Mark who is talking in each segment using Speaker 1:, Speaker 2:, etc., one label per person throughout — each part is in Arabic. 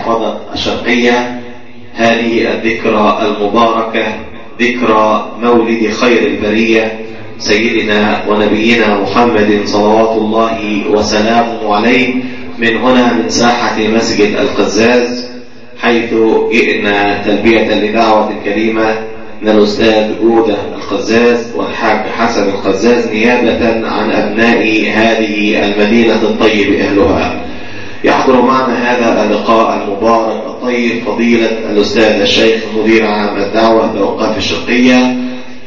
Speaker 1: محافظة الشرقية هذه الذكرى المباركة، ذكرى مولد خير البرية سيدنا ونبينا محمد صلوات الله وسلامه عليه، من هنا من ساحة مسجد القزاز، حيث جئنا تلبية لدعوة كريمة من الأستاذ جودة القزاز والحاج حسن القزاز نيابة عن أبناء هذه المدينة الطيب أهلها. يحضر معنا هذا اللقاء المبارك الطيب فضيلة الأستاذ الشيخ مدير عام الدعوة بأوقاف الشرقية،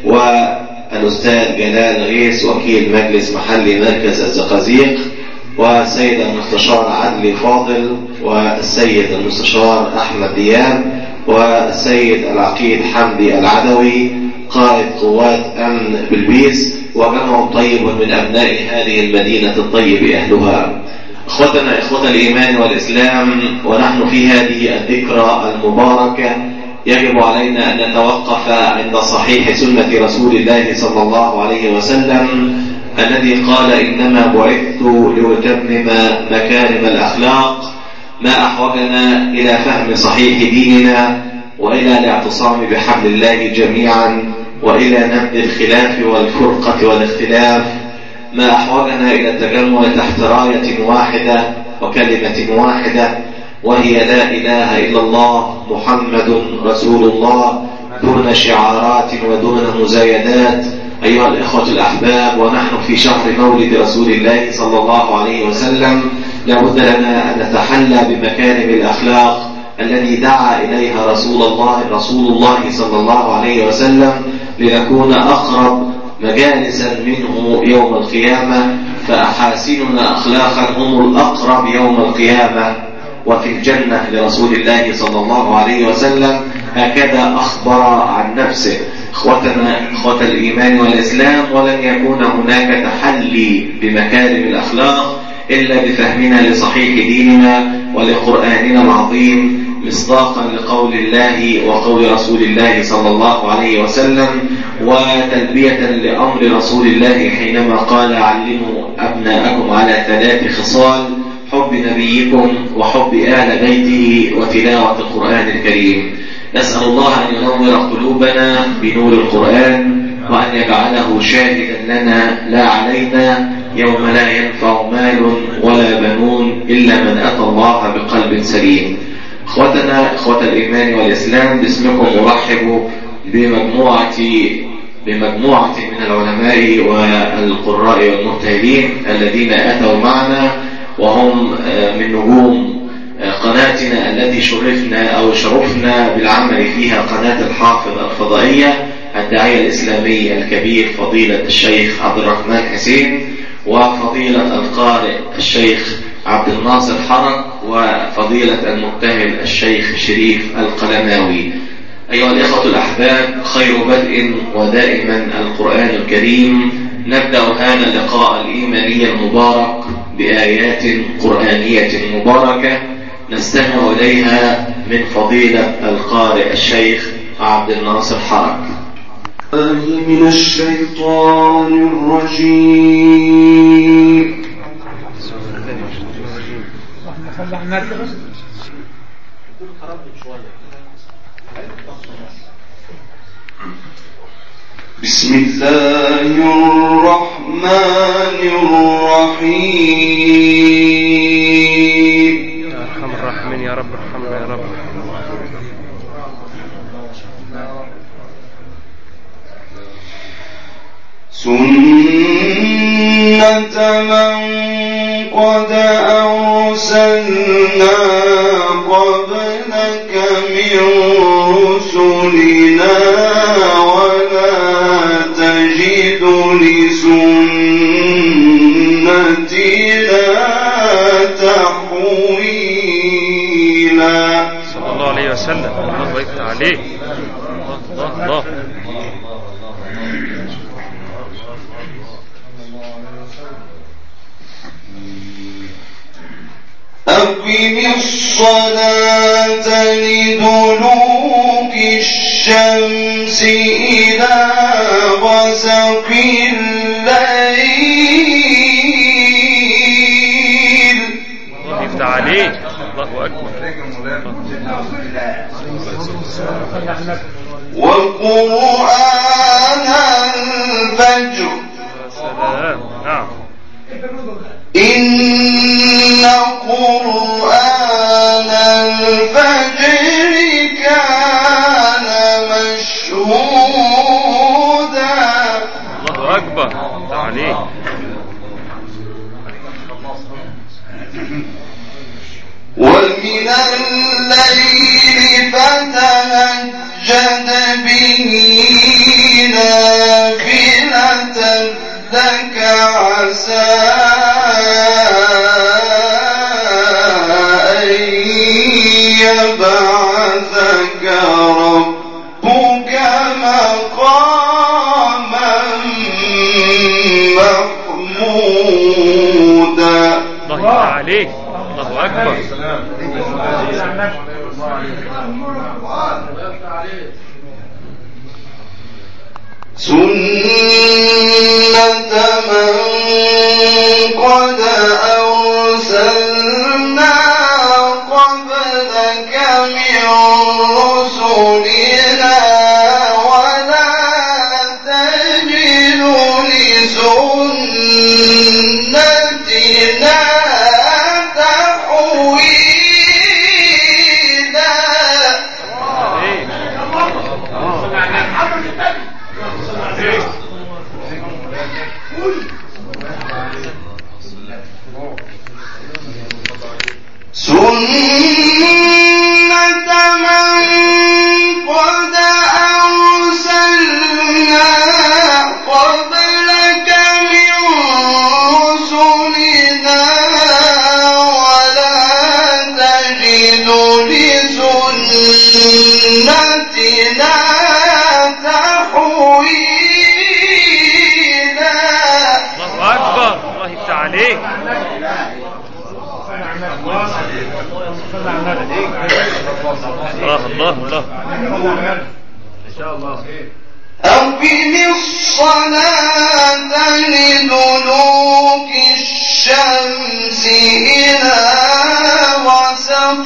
Speaker 1: والأستاذ جلال غيث وكيل مجلس محلي مركز الزقازيق، والسيد المستشار عدلي فاضل، والسيد المستشار أحمد دياب، والسيد العقيد حمدي العدوي قائد قوات أمن بلبيس، وجمع طيب من أبناء هذه المدينة الطيب أهلها. أخوتنا إخوة الإيمان والإسلام، ونحن في هذه الذكرى المباركة يجب علينا أن نتوقف عند صحيح سنة رسول الله صلى الله عليه وسلم الذي قال: إنما بعثت لأتمم مكارم الأخلاق. ما أحوجنا إلى فهم صحيح ديننا وإلى الاعتصام بحبل الله جميعا وإلى نبذ الخلاف والفرقة والاختلاف. ما أحوجنا إلى التجمع تحت راية واحدة وكلمة واحدة، وهي لا إله إلا الله محمد رسول الله، دون شعارات ودون مزايدات. أيها الإخوة الأحباب، ونحن في شهر مولد رسول الله صلى الله عليه وسلم، لابد لنا أن نتحلى بمكارم الأخلاق الذي دعا إليها رسول الله صلى الله عليه وسلم، لنكون أقرب مجالسا منه يوم القيامة، فأحاسننا أخلاقا هم الأقرب يوم القيامة وفي الجنة لرسول الله صلى الله عليه وسلم. هكذا أخبر عن نفسه. إخوتنا إخوة الإيمان والإسلام، ولن يكون هناك تحلي بمكارم الأخلاق إلا بفهمنا لصحيح ديننا ولقرآننا العظيم، مصداقا لقول الله وقول رسول الله صلى الله عليه وسلم، وتلبية لأمر رسول الله حينما قال: علموا أبناءكم على 3 خصال: حب نبيكم وحب آل بيته وتلاوة القرآن الكريم. نسأل الله أن ينور قلوبنا بنور القرآن، وأن يجعله شاهدا لنا لا علينا، يوم لا ينفع مال ولا بنون إلا من أتى الله بقلب سليم. إخوتنا إخوة الإيمان والإسلام، باسمكم أرحب بمجموعة من العلماء والقراء والمجتهدين الذين أتوا معنا، وهم من نجوم قناتنا التي شرفنا بالعمل فيها، قناة الحافظ الفضائية، الداعية الإسلامي الكبير فضيلة الشيخ عبد الرحمن حسين، وفضيلة القارئ الشيخ عبد الناصر حرق، وفضيلة المبتهل الشيخ شريف القلماوي. أيها الإخوة الأحباب، خير بدء ودائما القرآن الكريم. نبدأ هذا اللقاء الإيماني المبارك بآيات قرآنية مباركة نستمع إليها من فضيلة القارئ الشيخ عبد الناصر حرق.
Speaker 2: من الشيطان الرجيم. بسم الله الرحمن الرحيم.
Speaker 3: يا أرحم الراحمين يا رب، ارحمنا يا رب.
Speaker 2: سنة من قد أرسلنا قبلك من رسلنا، ولا تجد لسنتنا تحويلا.
Speaker 3: صلى الله عليه وسلم. الله يفتح عليك. الله.
Speaker 2: أقم الصلاة لدلوك الشمس إلى غسق الليل.
Speaker 3: الله يفتح عليك. الله أكبر.
Speaker 2: وقرآن الفجر إن قرآن الفجر كان مشهودا.
Speaker 3: الله أكبر. تعليق.
Speaker 2: ومن الليل فتهجد به نافلة لك عسى أن يبعثك ربك مقاما محمودا.
Speaker 3: الله عليك. الله أكبر.
Speaker 2: سنة من قد أرسلنا قبلك من رسلنا ولا تجد لسنتنا سنة من قد أرسلنا قبلك من رسلنا ولا تجد لسنتنا تحويلا.
Speaker 3: الله أكبر. الله يفتح عليك. الله الله إن شاء الله.
Speaker 2: أقم الصلاة لدلوك الشمس إلى غسق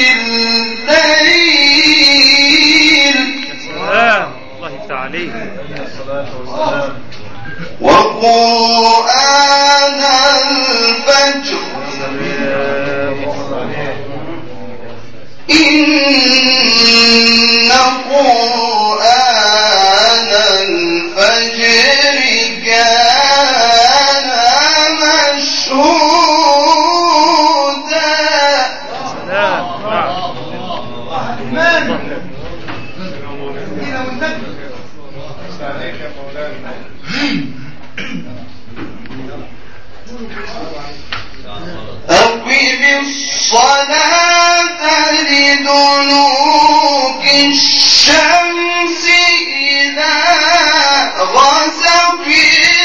Speaker 2: الليل.
Speaker 3: الله يفتح عليك.
Speaker 2: وقرآن الفجر إن قرآن الفجر كان مشهودا. أقم الصلاة لدلوك الشمس إلى غسق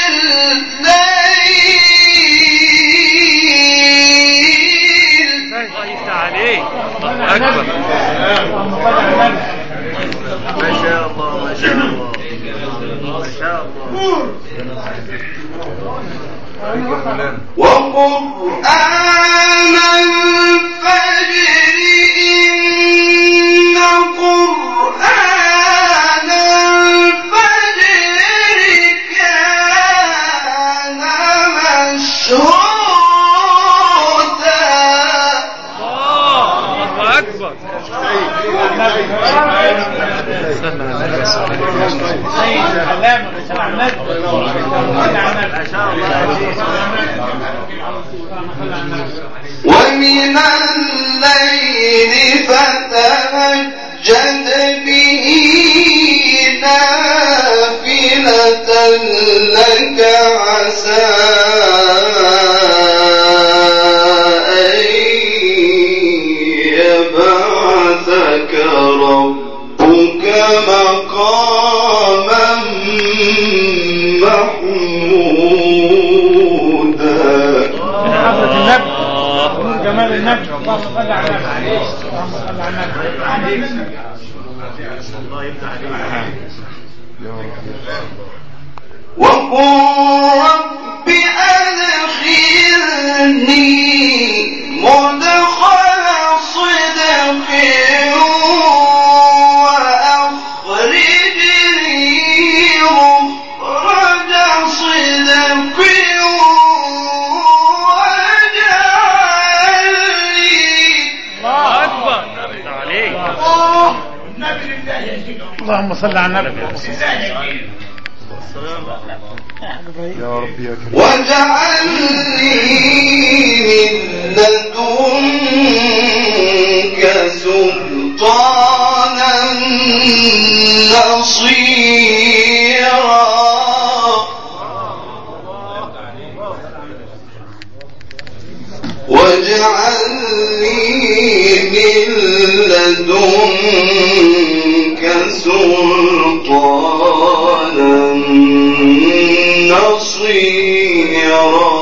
Speaker 2: الليل.
Speaker 3: الله يفتح عليك. الله أكبر. ما شاء الله ما شاء الله ما شاء الله.
Speaker 2: وقرآن الفجر إن قرآن الفجر كان مشهودا.
Speaker 3: الله أكبر.
Speaker 2: ومن الليل فتهجد به نافلة لك عسى أن يبعثك ربك مقاما محمودا.
Speaker 4: جمال النبي. اللهم صل على النبي. اللهم صل على النبي.
Speaker 3: الله يفتح عليك.
Speaker 2: وقل رب أدخلني مدخل صدق
Speaker 4: اللهم صل على النبي.
Speaker 5: يا ربي يا كريم.
Speaker 2: واجعلني من لدنك سلطانا نصيرا. واجعلني من لدنك سلطانا نصيرا.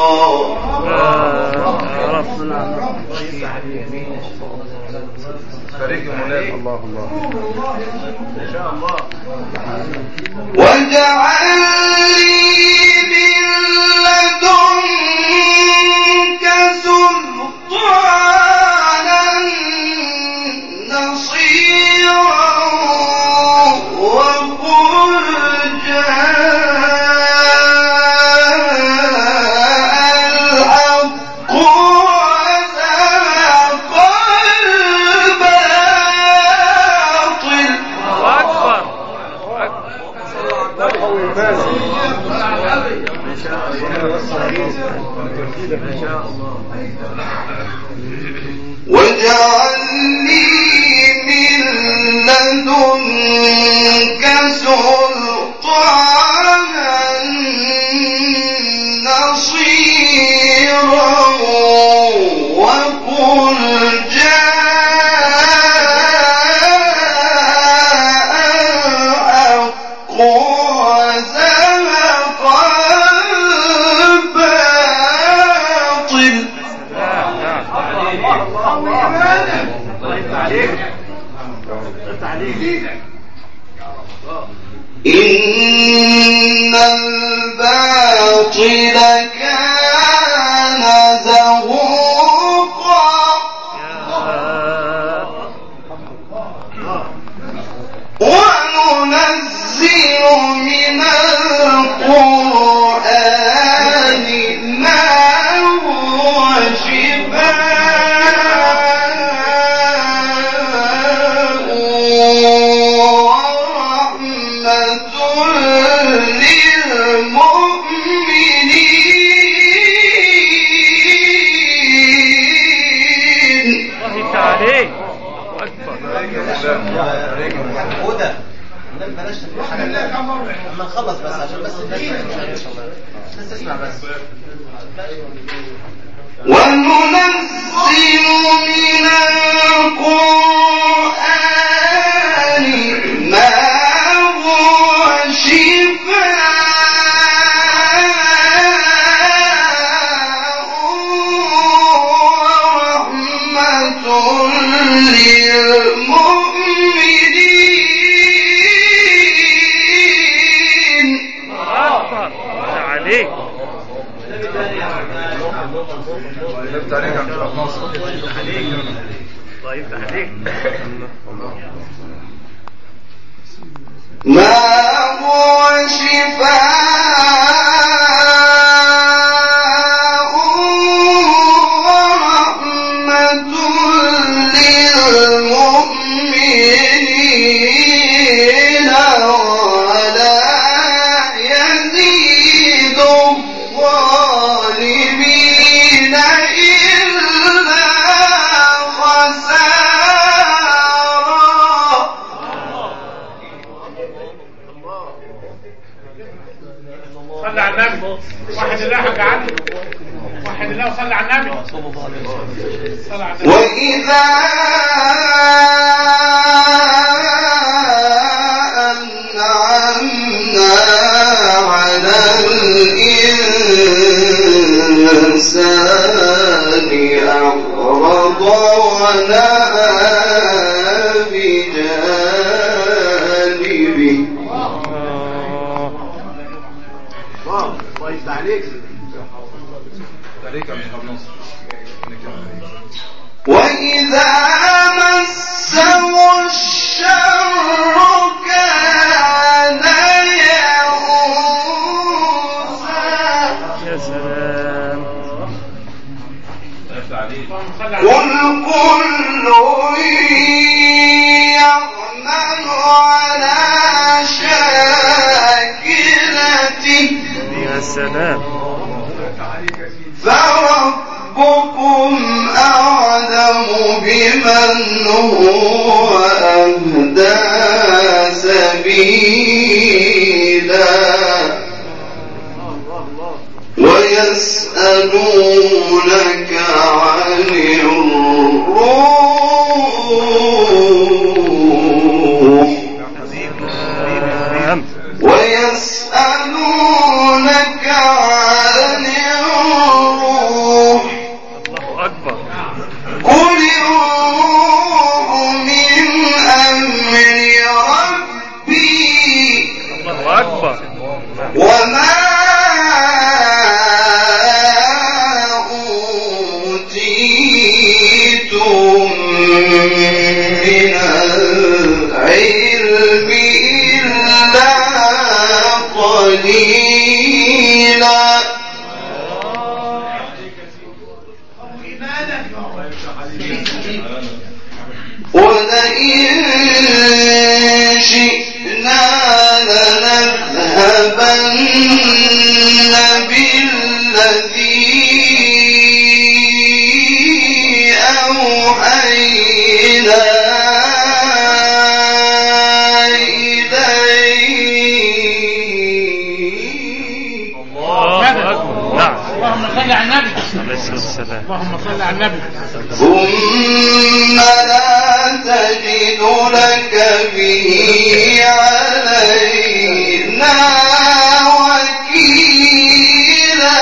Speaker 5: الله الله
Speaker 4: ان شاء الله.
Speaker 2: واجعلني من لدنك سلطانا نصيرا. وقل الحق وزهق الباطل. واجعلني من لدنك سلطانا نصيرا. وقل جاء الحق وزهق الباطل. إن الباطل كان زهوقا. وننزل من القرآن ما هو شفاء ورحمة للمؤمنين.
Speaker 3: الله عليك.
Speaker 6: هدى بلاش حاجه لما نخلص بس عشان بس الناس تسمع بس.
Speaker 2: وننزل من القرآن ما هو شفاء ورحمة للمؤمنين.
Speaker 3: أكبر عليك. الله يفتح عليك.
Speaker 2: ما هو شفاء ورحمة للمؤمنين ولا يزيد الظالمين إلا خسارا.
Speaker 4: صلى على النبي. واحد الله حق عنه. واحد الله وصلى على النبي. صلى على النبي.
Speaker 2: وإذا أنعمنا على الإنسان أعرض ونأى بجانبه.
Speaker 6: الله يفتح عليك.
Speaker 2: وإذا مس أهدى سبيلا ويسألونك عن الروح ويسألونك عن الروح قل الروح من أمر ربي وما أوتيتم من العلم إلا قليلا ولئن شئنا لنذهبن بالذي أوحينا إليك
Speaker 4: اللهم صل على النبي اللهم صل على النبي
Speaker 2: ثم لا تجد لك به علينا وكيلا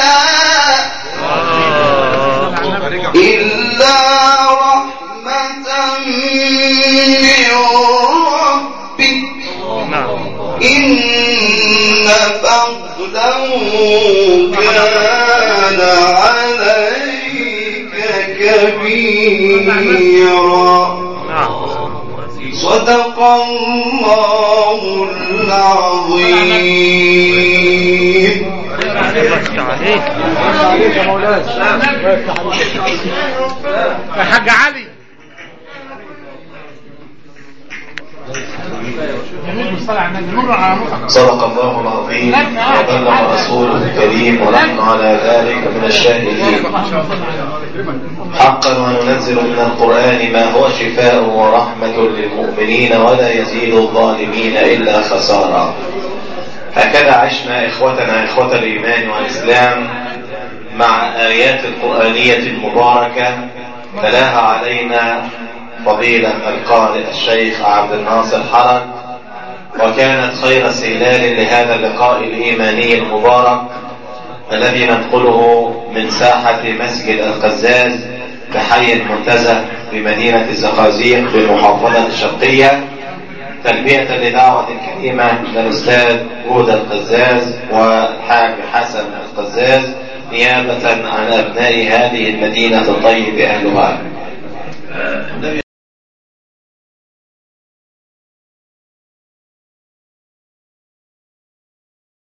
Speaker 2: إلا رحمة من ربك إن فضله كان عليك كبيرا صدق الله العظيم.
Speaker 4: يا حاج علي
Speaker 1: صدق الله العظيم وبلغ رسوله الكريم ونحن على ذلك من الشاهدين. حقا وننزل من القرآن ما هو شفاء ورحمة للمؤمنين ولا يزيد الظالمين إلا خسارا. هكذا عشنا إخوتنا إخوة الإيمان والإسلام مع آيات القرآنية المباركة تلاها علينا فضيلة القارئ الشيخ عبد الناصر حرج، وكانت خير استهلال لهذا اللقاء الإيماني المبارك الذي ننقله من ساحة مسجد القزاز بحي المنتزه بمدينة الزقازيق بالمحافظة الشرقية، تلبية لدعوة كريمة للأستاذ هدى القزاز والحاج حسن القزاز نيابة عن أبناء هذه المدينة الطيب أهلها.